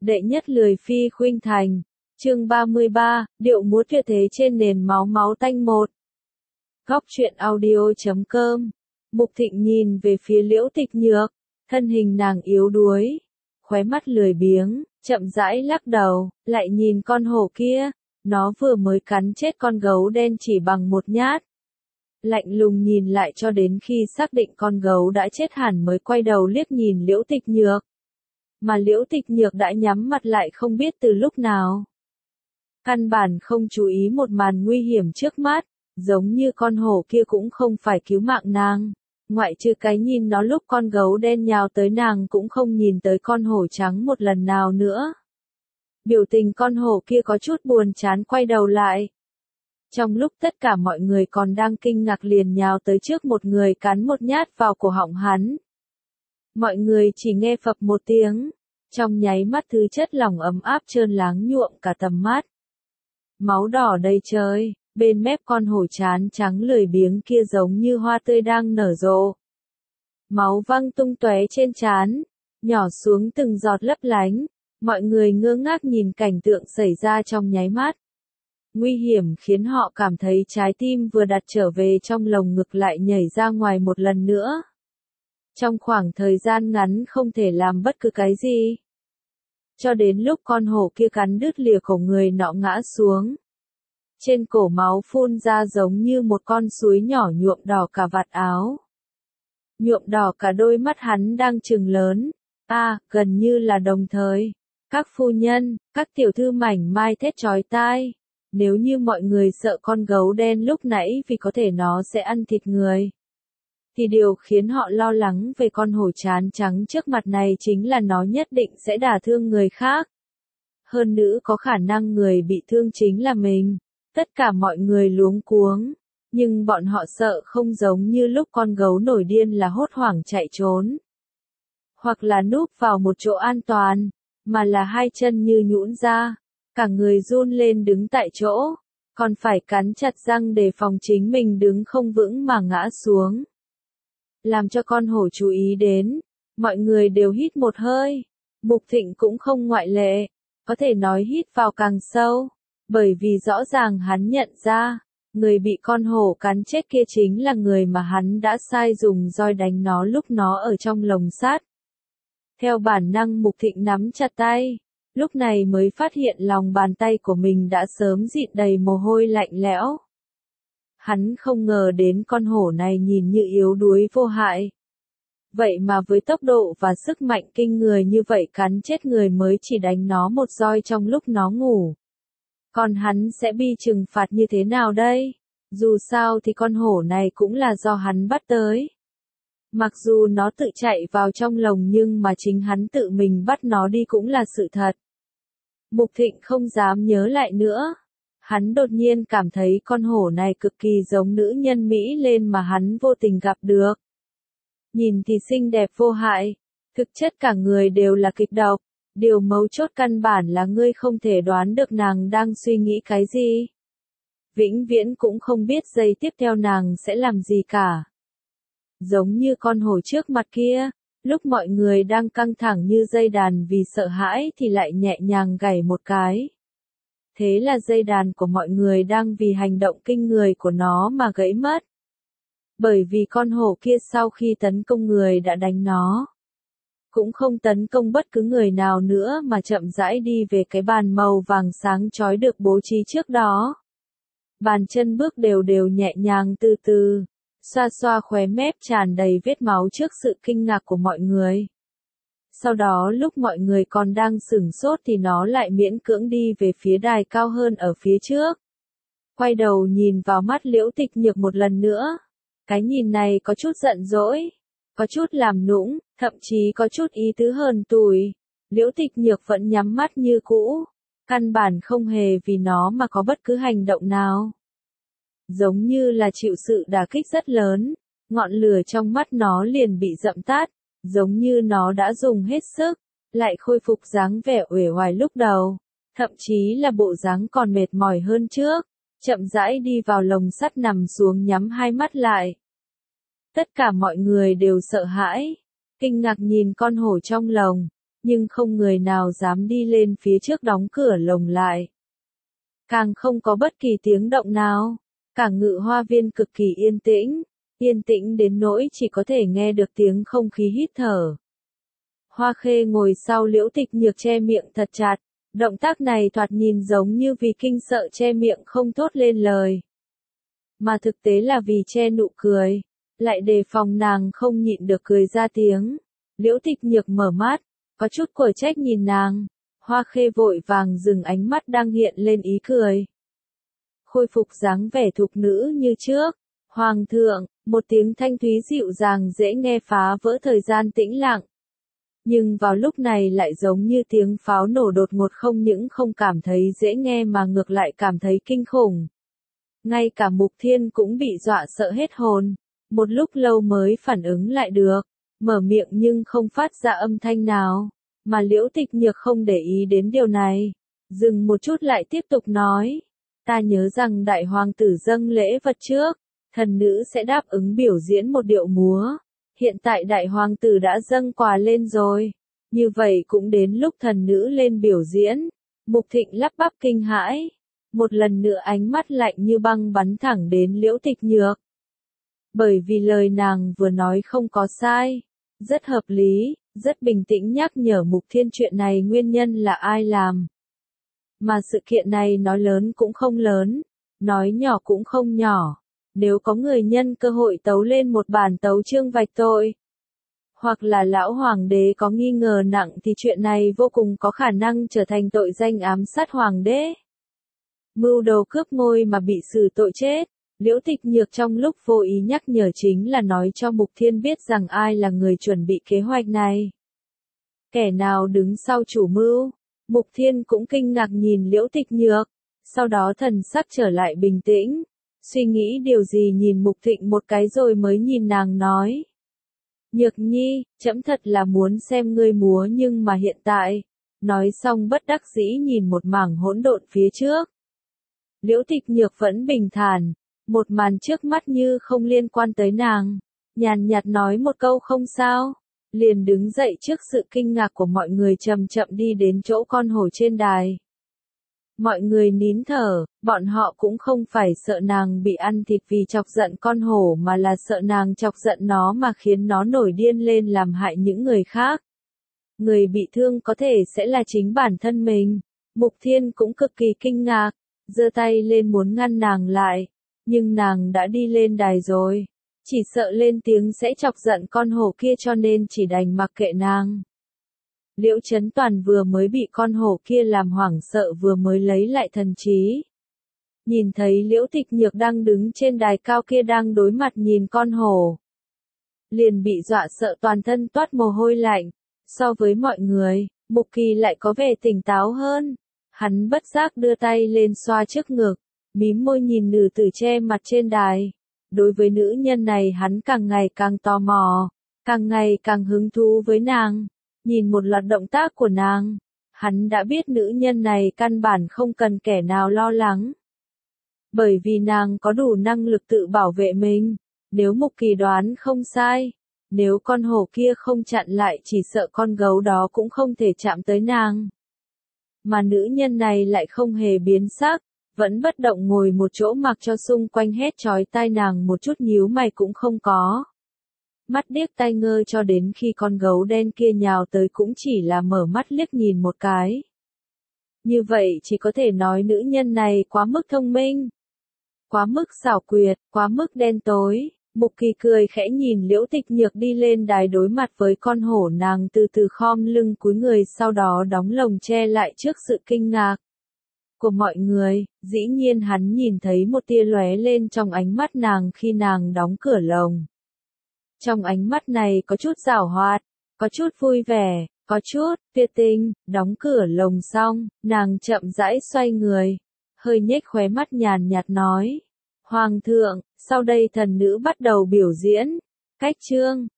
Đệ nhất lười phi khuynh thành. Chương 33, điệu múa tuyệt thế trên nền máu máu tanh một. Góc truyện audio.com. Mục Thịnh nhìn về phía Liễu Tịch Nhược, thân hình nàng yếu đuối, khóe mắt lười biếng, chậm rãi lắc đầu, lại nhìn con hổ kia, nó vừa mới cắn chết con gấu đen chỉ bằng một nhát. Lạnh lùng nhìn lại cho đến khi xác định con gấu đã chết hẳn mới quay đầu liếc nhìn Liễu Tịch Nhược. Mà Liễu Tịch Nhược đã nhắm mặt lại không biết từ lúc nào. Căn bản không chú ý một màn nguy hiểm trước mắt, giống như con hổ kia cũng không phải cứu mạng nàng. Ngoại trừ cái nhìn nó lúc con gấu đen nhào tới nàng cũng không nhìn tới con hổ trắng một lần nào nữa. Biểu tình con hổ kia có chút buồn chán quay đầu lại. Trong lúc tất cả mọi người còn đang kinh ngạc liền nhào tới trước một người cắn một nhát vào cổ họng hắn. Mọi người chỉ nghe phập một tiếng, trong nháy mắt thứ chất lỏng ấm áp trơn láng nhuộm cả tầm mắt. Máu đỏ đầy trời, bên mép con hổ chán trắng lười biếng kia giống như hoa tươi đang nở rộ. Máu văng tung tóe trên trán, nhỏ xuống từng giọt lấp lánh, mọi người ngơ ngác nhìn cảnh tượng xảy ra trong nháy mắt. Nguy hiểm khiến họ cảm thấy trái tim vừa đặt trở về trong lồng ngực lại nhảy ra ngoài một lần nữa. Trong khoảng thời gian ngắn không thể làm bất cứ cái gì. Cho đến lúc con hổ kia cắn đứt lìa cổ người nọ ngã xuống. Trên cổ máu phun ra giống như một con suối nhỏ nhuộm đỏ cả vạt áo. Nhuộm đỏ cả đôi mắt hắn đang trừng lớn. Gần như là đồng thời. Các phu nhân, các tiểu thư mảnh mai thét chói tai. Nếu như mọi người sợ con gấu đen lúc nãy vì có thể nó sẽ ăn thịt người. Thì điều khiến họ lo lắng về con hổ chán trắng trước mặt này chính là nó nhất định sẽ đả thương người khác. Hơn nữa có khả năng người bị thương chính là mình. Tất cả mọi người luống cuống. Nhưng bọn họ sợ không giống như lúc con gấu nổi điên là hốt hoảng chạy trốn. Hoặc là núp vào một chỗ an toàn, mà là hai chân như nhũn ra. Cả người run lên đứng tại chỗ, còn phải cắn chặt răng để phòng chính mình đứng không vững mà ngã xuống. Làm cho con hổ chú ý đến, mọi người đều hít một hơi, Mục Thịnh cũng không ngoại lệ, có thể nói hít vào càng sâu, bởi vì rõ ràng hắn nhận ra, người bị con hổ cắn chết kia chính là người mà hắn đã sai dùng roi đánh nó lúc nó ở trong lồng sắt. Theo bản năng Mục Thịnh nắm chặt tay. Lúc này mới phát hiện lòng bàn tay của mình đã sớm dịn đầy mồ hôi lạnh lẽo. Hắn không ngờ đến con hổ này nhìn như yếu đuối vô hại. Vậy mà với tốc độ và sức mạnh kinh người như vậy cắn chết người mới chỉ đánh nó một roi trong lúc nó ngủ. Còn hắn sẽ bị trừng phạt như thế nào đây? Dù sao thì con hổ này cũng là do hắn bắt tới. Mặc dù nó tự chạy vào trong lồng nhưng mà chính hắn tự mình bắt nó đi cũng là sự thật. Mục Thịnh không dám nhớ lại nữa. Hắn đột nhiên cảm thấy con hổ này cực kỳ giống nữ nhân Mỹ lên mà hắn vô tình gặp được. Nhìn thì xinh đẹp vô hại, thực chất cả người đều là kịch độc. Điều mấu chốt căn bản là ngươi không thể đoán được nàng đang suy nghĩ cái gì. Vĩnh viễn cũng không biết giây tiếp theo nàng sẽ làm gì cả. Giống như con hổ trước mặt kia, lúc mọi người đang căng thẳng như dây đàn vì sợ hãi thì lại nhẹ nhàng gảy một cái. Thế là dây đàn của mọi người đang vì hành động kinh người của nó mà gãy mất. Bởi vì con hổ kia sau khi tấn công người đã đánh nó. Cũng không tấn công bất cứ người nào nữa mà chậm rãi đi về cái bàn màu vàng sáng chói được bố trí trước đó. Bàn chân bước đều đều nhẹ nhàng từ từ. Xoa xoa khóe mép tràn đầy vết máu trước sự kinh ngạc của mọi người. Sau đó lúc mọi người còn đang sửng sốt thì nó lại miễn cưỡng đi về phía đài cao hơn ở phía trước. Quay đầu nhìn vào mắt Liễu Tịch Nhược một lần nữa. Cái nhìn này có chút giận dỗi, có chút làm nũng, thậm chí có chút ý tứ hờn tủi. Liễu Tịch Nhược vẫn nhắm mắt như cũ, căn bản không hề vì nó mà có bất cứ hành động nào. Giống như là chịu sự đả kích rất lớn, ngọn lửa trong mắt nó liền bị dập tắt, giống như nó đã dùng hết sức, lại khôi phục dáng vẻ uể oải lúc đầu, thậm chí là bộ dáng còn mệt mỏi hơn trước, chậm rãi đi vào lồng sắt nằm xuống nhắm hai mắt lại. Tất cả mọi người đều sợ hãi, kinh ngạc nhìn con hổ trong lồng, nhưng không người nào dám đi lên phía trước đóng cửa lồng lại. Càng không có bất kỳ tiếng động nào, cả ngự hoa viên cực kỳ yên tĩnh đến nỗi chỉ có thể nghe được tiếng không khí hít thở. Hoa Khê ngồi sau Liễu Tịch Nhược che miệng thật chặt, động tác này thoạt nhìn giống như vì kinh sợ che miệng không thốt lên lời. Mà thực tế là vì che nụ cười, lại đề phòng nàng không nhịn được cười ra tiếng. Liễu Tịch Nhược mở mắt, có chút quở trách nhìn nàng, Hoa Khê vội vàng dừng ánh mắt đang hiện lên ý cười. Khôi phục dáng vẻ thục nữ như trước, Hoàng thượng, một tiếng thanh thúy dịu dàng dễ nghe phá vỡ thời gian tĩnh lặng. Nhưng vào lúc này lại giống như tiếng pháo nổ đột ngột, không những không cảm thấy dễ nghe mà ngược lại cảm thấy kinh khủng. Ngay cả Mục Thiên cũng bị dọa sợ hết hồn, một lúc lâu mới phản ứng lại được, mở miệng nhưng không phát ra âm thanh nào, mà Liễu Tịch Nhược không để ý đến điều này, dừng một chút lại tiếp tục nói, ta nhớ rằng đại hoàng tử dâng lễ vật trước, thần nữ sẽ đáp ứng biểu diễn một điệu múa. Hiện tại đại hoàng tử đã dâng quà lên rồi, như vậy cũng đến lúc thần nữ lên biểu diễn. Mục Thịnh lắp bắp kinh hãi, một lần nữa ánh mắt lạnh như băng bắn thẳng đến Liễu Tịch Nhược. Bởi vì lời nàng vừa nói không có sai, rất hợp lý, rất bình tĩnh nhắc nhở Mục Thiên chuyện này nguyên nhân là ai làm. Mà sự kiện này nói lớn cũng không lớn, nói nhỏ cũng không nhỏ. Nếu có người nhân cơ hội tấu lên một bản tấu chương vạch tội, hoặc là lão hoàng đế có nghi ngờ nặng thì chuyện này vô cùng có khả năng trở thành tội danh ám sát hoàng đế. Mưu đồ cướp ngôi mà bị xử tội chết, Liễu Tịch Nhược trong lúc vô ý nhắc nhở chính là nói cho Mục Thiên biết rằng ai là người chuẩn bị kế hoạch này. Kẻ nào đứng sau chủ mưu, Mục Thiên cũng kinh ngạc nhìn Liễu Tịch Nhược, sau đó thần sắc trở lại bình tĩnh. Suy nghĩ điều gì nhìn Mục Thịnh một cái rồi mới nhìn nàng nói. Nhược nhi, trẫm thật là muốn xem ngươi múa nhưng mà hiện tại. Nói xong bất đắc dĩ nhìn một mảng hỗn độn phía trước. Liễu Tịch Nhược vẫn bình thản, một màn trước mắt như không liên quan tới nàng. Nhàn nhạt nói một câu không sao, liền đứng dậy trước sự kinh ngạc của mọi người chậm chậm đi đến chỗ con hổ trên đài. Mọi người nín thở, bọn họ cũng không phải sợ nàng bị ăn thịt vì chọc giận con hổ mà là sợ nàng chọc giận nó mà khiến nó nổi điên lên làm hại những người khác. Người bị thương có thể sẽ là chính bản thân mình. Mục Thiên cũng cực kỳ kinh ngạc, giơ tay lên muốn ngăn nàng lại, nhưng nàng đã đi lên đài rồi. Chỉ sợ lên tiếng sẽ chọc giận con hổ kia cho nên chỉ đành mặc kệ nàng. Liễu Chấn Toàn vừa mới bị con hổ kia làm hoảng sợ vừa mới lấy lại thần trí. Nhìn thấy Liễu Tịch Nhược đang đứng trên đài cao kia đang đối mặt nhìn con hổ. Liền bị dọa sợ toàn thân toát mồ hôi lạnh. So với mọi người, Mục Kỳ lại có vẻ tỉnh táo hơn. Hắn bất giác đưa tay lên xoa trước ngực, mím môi nhìn nữ tử che mặt trên đài. Đối với nữ nhân này hắn càng ngày càng tò mò, càng ngày càng hứng thú với nàng. Nhìn một loạt động tác của nàng, hắn đã biết nữ nhân này căn bản không cần kẻ nào lo lắng. Bởi vì nàng có đủ năng lực tự bảo vệ mình, nếu Mục Kỳ đoán không sai, nếu con hổ kia không chặn lại chỉ sợ con gấu đó cũng không thể chạm tới nàng. Mà nữ nhân này lại không hề biến sắc, vẫn bất động ngồi một chỗ mặc cho xung quanh hét chói tai nàng một chút nhíu mày cũng không có. Mắt điếc tai ngơ cho đến khi con gấu đen kia nhào tới cũng chỉ là mở mắt liếc nhìn một cái. Như vậy chỉ có thể nói nữ nhân này quá mức thông minh, quá mức xảo quyệt, quá mức đen tối. Mục Kỳ cười khẽ nhìn Liễu Tịch Nhược đi lên đài đối mặt với con hổ, nàng từ từ khom lưng cúi người sau đó đóng lồng che lại trước sự kinh ngạc của mọi người. Dĩ nhiên hắn nhìn thấy một tia lóe lên trong ánh mắt nàng khi nàng đóng cửa lồng. Trong ánh mắt này có chút giảo hoạt, có chút vui vẻ, có chút tuyệt tình. Đóng cửa lồng xong, nàng chậm rãi xoay người, hơi nhếch khóe mắt nhàn nhạt nói. Hoàng thượng, sau đây thần nữ bắt đầu biểu diễn. Cách chương